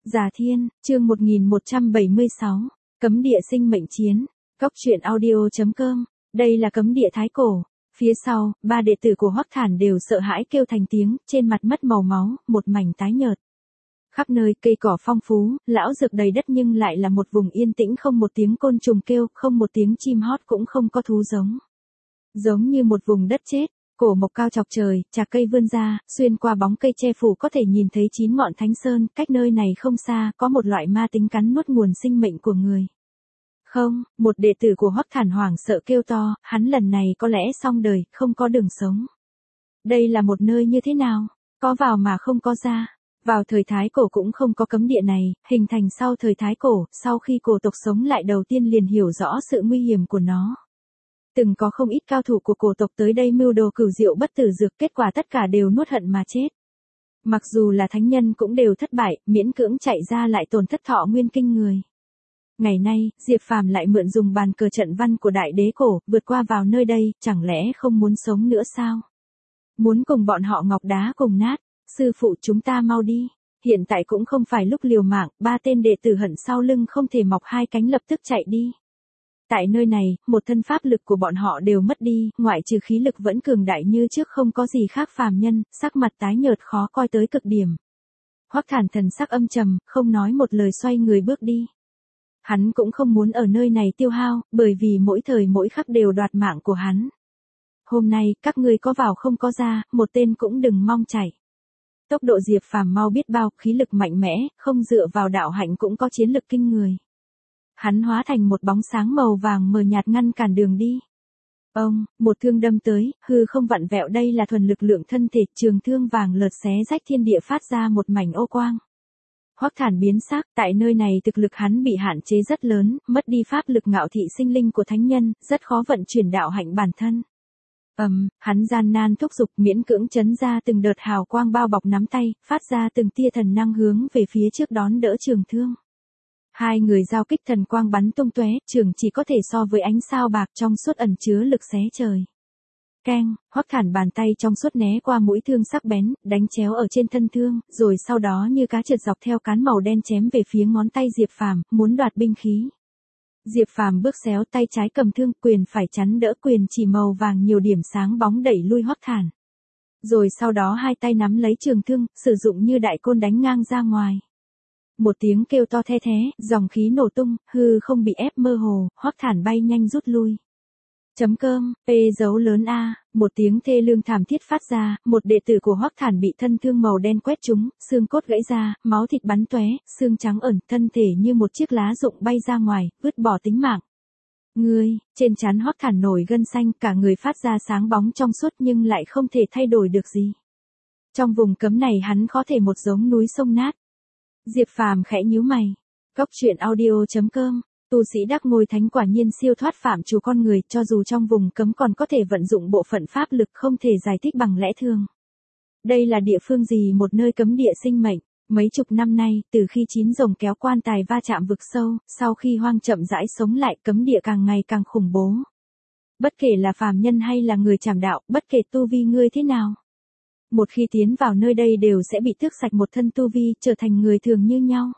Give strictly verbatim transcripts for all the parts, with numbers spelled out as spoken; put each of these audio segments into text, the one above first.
Già Thiên, chương một nghìn một trăm bảy mươi sáu, Cấm địa sinh mệnh chiến, Cốc truyện audio.com, đây là cấm địa thái cổ. Phía sau, ba đệ tử của Hoắc Thản đều sợ hãi kêu thành tiếng, trên mặt mất màu máu, một mảnh tái nhợt. Khắp nơi cây cỏ phong phú, lão dược đầy đất nhưng lại là một vùng yên tĩnh, không một tiếng côn trùng kêu, không một tiếng chim hót, cũng không có thú giống. Giống như một vùng đất chết. Cổ mộc cao chọc trời, chạc cây vươn ra, xuyên qua bóng cây che phủ có thể nhìn thấy chín ngọn thánh sơn, cách nơi này không xa, có một loại ma tính cắn nuốt nguồn sinh mệnh của người. Không, một đệ tử của Hoắc Thản hoảng sợ kêu to, hắn lần này có lẽ xong đời, không có đường sống. Đây là một nơi như thế nào? Có vào mà không có ra. Vào thời Thái Cổ cũng không có cấm địa này, hình thành sau thời Thái Cổ, sau khi cổ tộc sống lại đầu tiên liền hiểu rõ sự nguy hiểm của nó. Từng có không ít cao thủ của cổ tộc tới đây mưu đồ cửu diệu bất tử dược, kết quả tất cả đều nuốt hận mà chết. Mặc dù là thánh nhân cũng đều thất bại, miễn cưỡng chạy ra lại tổn thất thọ nguyên kinh người. Ngày nay, Diệp Phàm lại mượn dùng bàn cờ trận văn của đại đế cổ, vượt qua vào nơi đây, chẳng lẽ không muốn sống nữa sao? Muốn cùng bọn họ ngọc đá cùng nát, sư phụ chúng ta mau đi. Hiện tại cũng không phải lúc liều mạng, ba tên đệ tử hận sau lưng không thể mọc hai cánh lập tức chạy đi. Tại nơi này, một thân pháp lực của bọn họ đều mất đi, ngoại trừ khí lực vẫn cường đại như trước không có gì khác phàm nhân, sắc mặt tái nhợt khó coi tới cực điểm. Hoắc Thản thần sắc âm trầm, không nói một lời xoay người bước đi. Hắn cũng không muốn ở nơi này tiêu hao, bởi vì mỗi thời mỗi khắc đều đoạt mạng của hắn. Hôm nay, các ngươi có vào không có ra, một tên cũng đừng mong chạy. Tốc độ Diệp Phàm mau biết bao, khí lực mạnh mẽ, không dựa vào đạo hạnh cũng có chiến lực kinh người. Hắn hóa thành một bóng sáng màu vàng mờ nhạt ngăn cản đường đi. Ông, một thương đâm tới, hư không vặn vẹo, đây là thuần lực lượng thân thể, trường thương vàng lợt xé rách thiên địa phát ra một mảnh ô quang. Hoắc Thản biến sắc, tại nơi này thực lực hắn bị hạn chế rất lớn, mất đi pháp lực ngạo thị sinh linh của thánh nhân, rất khó vận chuyển đạo hạnh bản thân. Ầm, um, hắn gian nan thúc giục miễn cưỡng chấn ra từng đợt hào quang bao bọc nắm tay, phát ra từng tia thần năng hướng về phía trước đón đỡ trường thương. Hai người giao kích, thần quang bắn tung tóe, trường chỉ có thể so với ánh sao bạc trong suốt ẩn chứa lực xé trời. Keng, Hoắc Thản bàn tay trong suốt né qua mũi thương sắc bén, đánh chéo ở trên thân thương, rồi sau đó như cá trượt dọc theo cán màu đen chém về phía ngón tay Diệp Phàm, muốn đoạt binh khí. Diệp Phàm bước xéo, tay trái cầm thương, quyền phải chắn đỡ, quyền chỉ màu vàng nhiều điểm sáng bóng đẩy lui Hoắc Thản. Rồi sau đó hai tay nắm lấy trường thương, sử dụng như đại côn đánh ngang ra ngoài. Một tiếng kêu to the thé, dòng khí nổ tung, hư không bị ép mơ hồ, Hoắc Thản bay nhanh rút lui. Chấm cơm, P dấu lớn A, một tiếng thê lương thảm thiết phát ra, một đệ tử của Hoắc Thản bị thân thương màu đen quét trúng, xương cốt gãy ra, máu thịt bắn tóe, xương trắng ẩn, thân thể như một chiếc lá rụng bay ra ngoài, vứt bỏ tính mạng. Ngươi, trên trán Hoắc Thản nổi gân xanh, cả người phát ra sáng bóng trong suốt nhưng lại không thể thay đổi được gì. Trong vùng cấm này hắn khó thể một giống núi sông nát. Diệp Phàm khẽ nhíu mày. Cốc truyện audio.com, tu sĩ đắc ngôi thánh quả nhiên siêu thoát phạm trù con người, cho dù trong vùng cấm còn có thể vận dụng bộ phận pháp lực không thể giải thích bằng lẽ thường. Đây là địa phương gì? Một nơi cấm địa sinh mệnh. Mấy chục năm nay, từ khi chín rồng kéo quan tài va chạm vực sâu, sau khi hoang chậm rãi sống lại, cấm địa càng ngày càng khủng bố. Bất kể là phàm nhân hay là người trảm đạo, bất kể tu vi ngươi thế nào, một khi tiến vào nơi đây đều sẽ bị tước sạch một thân tu vi, trở thành người thường như nhau.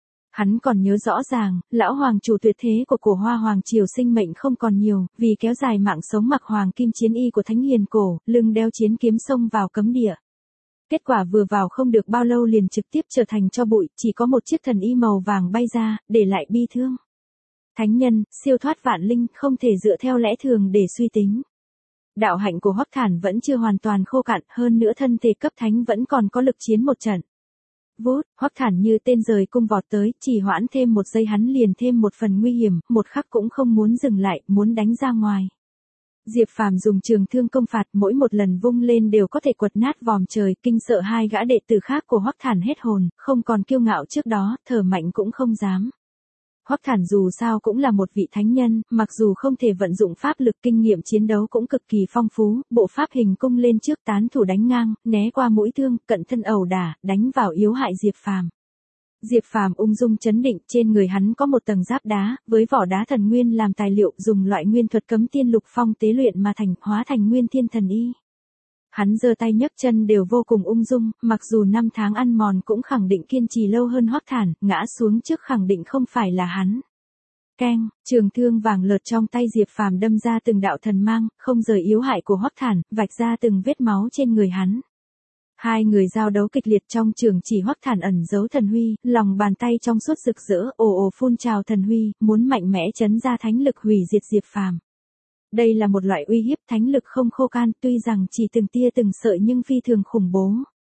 Hắn còn nhớ rõ ràng, lão hoàng chủ tuyệt thế của cổ Hoa hoàng triều sinh mệnh không còn nhiều, vì kéo dài mạng sống mặc hoàng kim chiến y của thánh hiền cổ, lưng đeo chiến kiếm xông vào cấm địa. Kết quả vừa vào không được bao lâu liền trực tiếp trở thành tro bụi, chỉ có một chiếc thần y màu vàng bay ra, để lại bi thương. Thánh nhân, siêu thoát vạn linh, không thể dựa theo lẽ thường để suy tính. Đạo hạnh của Hoắc Thản vẫn chưa hoàn toàn khô cạn, hơn nữa thân thể cấp thánh vẫn còn có lực chiến một trận. Vút, Hoắc Thản như tên rời cung vọt tới, chỉ hoãn thêm một giây hắn liền thêm một phần nguy hiểm, một khắc cũng không muốn dừng lại, muốn đánh ra ngoài. Diệp Phàm dùng trường thương công phạt, mỗi một lần vung lên đều có thể quật nát vòm trời, kinh sợ hai gã đệ tử khác của Hoắc Thản hết hồn, không còn kiêu ngạo trước đó, thở mạnh cũng không dám. Hoắc Thản dù sao cũng là một vị thánh nhân, mặc dù không thể vận dụng pháp lực, kinh nghiệm chiến đấu cũng cực kỳ phong phú, bộ pháp hình cung lên trước, tán thủ đánh ngang, né qua mũi thương, cận thân ẩu đả, đánh vào yếu hại Diệp Phàm. Diệp Phàm ung dung chấn định, trên người hắn có một tầng giáp đá, với vỏ đá thần nguyên làm tài liệu, dùng loại nguyên thuật cấm tiên lục phong tế luyện mà thành, hóa thành nguyên thiên thần y. Hắn giơ tay nhấc chân đều vô cùng ung dung, mặc dù năm tháng ăn mòn cũng khẳng định kiên trì lâu hơn Hoắc Thản, ngã xuống trước khẳng định không phải là hắn. Keng, trường thương vàng lợt trong tay Diệp Phàm đâm ra từng đạo thần mang, không rời yếu hại của Hoắc Thản, vạch ra từng vết máu trên người hắn. Hai người giao đấu kịch liệt trong trường chỉ Hoắc Thản ẩn giấu thần huy, lòng bàn tay trong suốt rực rỡ, ồ ồ phun trào thần huy, muốn mạnh mẽ chấn ra thánh lực hủy diệt Diệp Phàm. Đây là một loại uy hiếp thánh lực không khô can, tuy rằng chỉ từng tia từng sợi nhưng phi thường khủng bố.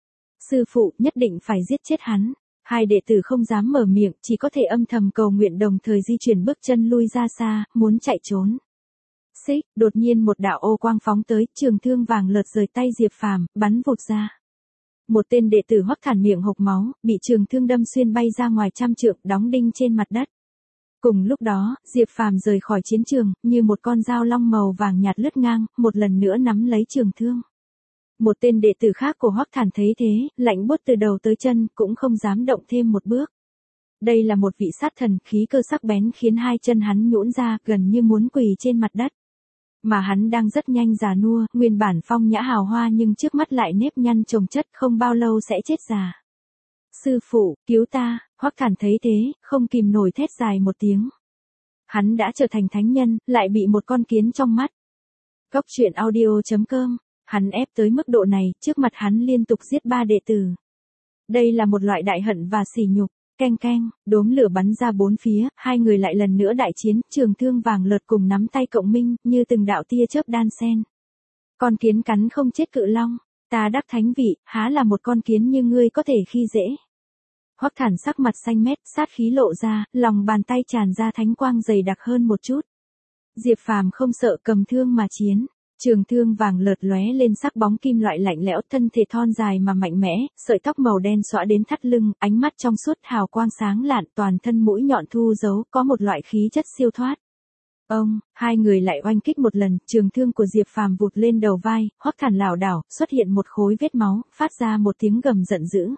Sư phụ nhất định phải giết chết hắn. Hai đệ tử không dám mở miệng, chỉ có thể âm thầm cầu nguyện đồng thời di chuyển bước chân lui ra xa, muốn chạy trốn. Xích, đột nhiên một đạo ô quang phóng tới, trường thương vàng lợt rời tay Diệp Phàm, bắn vụt ra. Một tên đệ tử Hoắc Thản miệng hộc máu, bị trường thương đâm xuyên bay ra ngoài trăm trượng, đóng đinh trên mặt đất. Cùng lúc đó, Diệp Phàm rời khỏi chiến trường, như một con dao long màu vàng nhạt lướt ngang, một lần nữa nắm lấy trường thương. Một tên đệ tử khác của Hoắc Thản thấy thế, lạnh buốt từ đầu tới chân, cũng không dám động thêm một bước. Đây là một vị sát thần, khí cơ sắc bén khiến hai chân hắn nhũn ra, gần như muốn quỳ trên mặt đất. Mà hắn đang rất nhanh già nua, nguyên bản phong nhã hào hoa nhưng trước mắt lại nếp nhăn chồng chất, không bao lâu sẽ chết già. Sư phụ, cứu ta, Hoắc Thản thấy thế, không kìm nổi thét dài một tiếng. Hắn đã trở thành thánh nhân, lại bị một con kiến trong mắt. Góc truyện audio chấm com. Hắn ép tới mức độ này, trước mặt hắn liên tục giết ba đệ tử. Đây là một loại đại hận và sỉ nhục. Keng keng, đốm lửa bắn ra bốn phía, hai người lại lần nữa đại chiến, trường thương vàng lợt cùng nắm tay cộng minh, như từng đạo tia chớp đan sen. Con kiến cắn không chết cự long, ta đắc thánh vị, há là một con kiến như ngươi có thể khi dễ. Hoắc Thản sắc mặt xanh mét, sát khí lộ ra, lòng bàn tay tràn ra thánh quang dày đặc hơn một chút. Diệp Phàm không sợ, cầm thương mà chiến. Trường thương vàng lợt lóe lên sắc bóng kim loại lạnh lẽo, thân thể thon dài mà mạnh mẽ, sợi tóc màu đen xõa đến thắt lưng, ánh mắt trong suốt hào quang sáng lạn, toàn thân mũi nhọn thu giấu, có một loại khí chất siêu thoát. Ông, hai người lại oanh kích một lần, trường thương của Diệp Phàm vụt lên đầu vai, Hoắc Thản lảo đảo, xuất hiện một khối vết máu, phát ra một tiếng gầm giận dữ.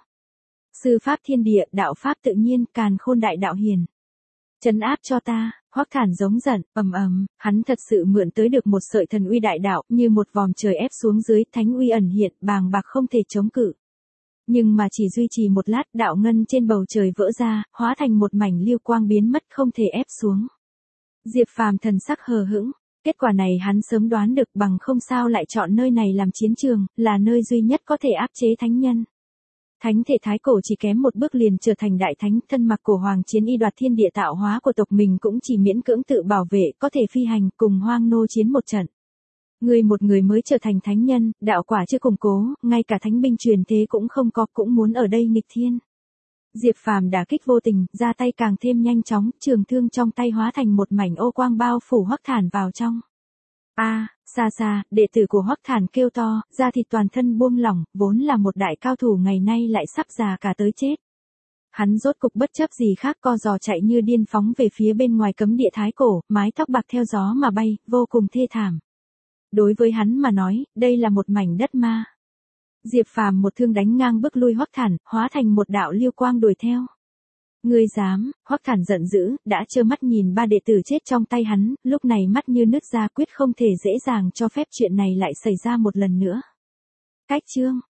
Sư pháp thiên địa, đạo pháp tự nhiên, càn khôn đại đạo hiền. Trấn áp cho ta, Hoắc Thản giống giận, ầm ầm, hắn thật sự mượn tới được một sợi thần uy đại đạo, như một vòm trời ép xuống dưới, thánh uy ẩn hiện, bàng bạc không thể chống cự. Nhưng mà chỉ duy trì một lát, đạo ngân trên bầu trời vỡ ra, hóa thành một mảnh lưu quang biến mất, không thể ép xuống. Diệp Phàm thần sắc hờ hững, kết quả này hắn sớm đoán được, bằng không sao lại chọn nơi này làm chiến trường, là nơi duy nhất có thể áp chế thánh nhân. Thánh thể thái cổ chỉ kém một bước liền trở thành đại thánh, thân mặc cổ hoàng chiến y đoạt thiên địa tạo hóa của tộc mình cũng chỉ miễn cưỡng tự bảo vệ, có thể phi hành, cùng hoang nô chiến một trận. Người một người mới trở thành thánh nhân, đạo quả chưa củng cố, ngay cả thánh binh truyền thế cũng không có, cũng muốn ở đây nghịch thiên. Diệp Phàm đả kích vô tình, ra tay càng thêm nhanh chóng, trường thương trong tay hóa thành một mảnh ô quang bao phủ Hoắc Thản vào trong. A, à, xa xa, đệ tử của Hoắc Thản kêu to, da thịt toàn thân buông lỏng, vốn là một đại cao thủ ngày nay lại sắp già cả tới chết. Hắn rốt cục bất chấp gì khác co giò chạy như điên phóng về phía bên ngoài cấm địa thái cổ, mái tóc bạc theo gió mà bay, vô cùng thê thảm. Đối với hắn mà nói, đây là một mảnh đất ma. Diệp Phàm một thương đánh ngang bước lui Hoắc Thản, hóa thành một đạo lưu quang đuổi theo. Ngươi dám, Hoắc Thản giận dữ, đã trơ mắt nhìn ba đệ tử chết trong tay hắn, lúc này mắt như nứt ra, quyết không thể dễ dàng cho phép chuyện này lại xảy ra một lần nữa. Cách chương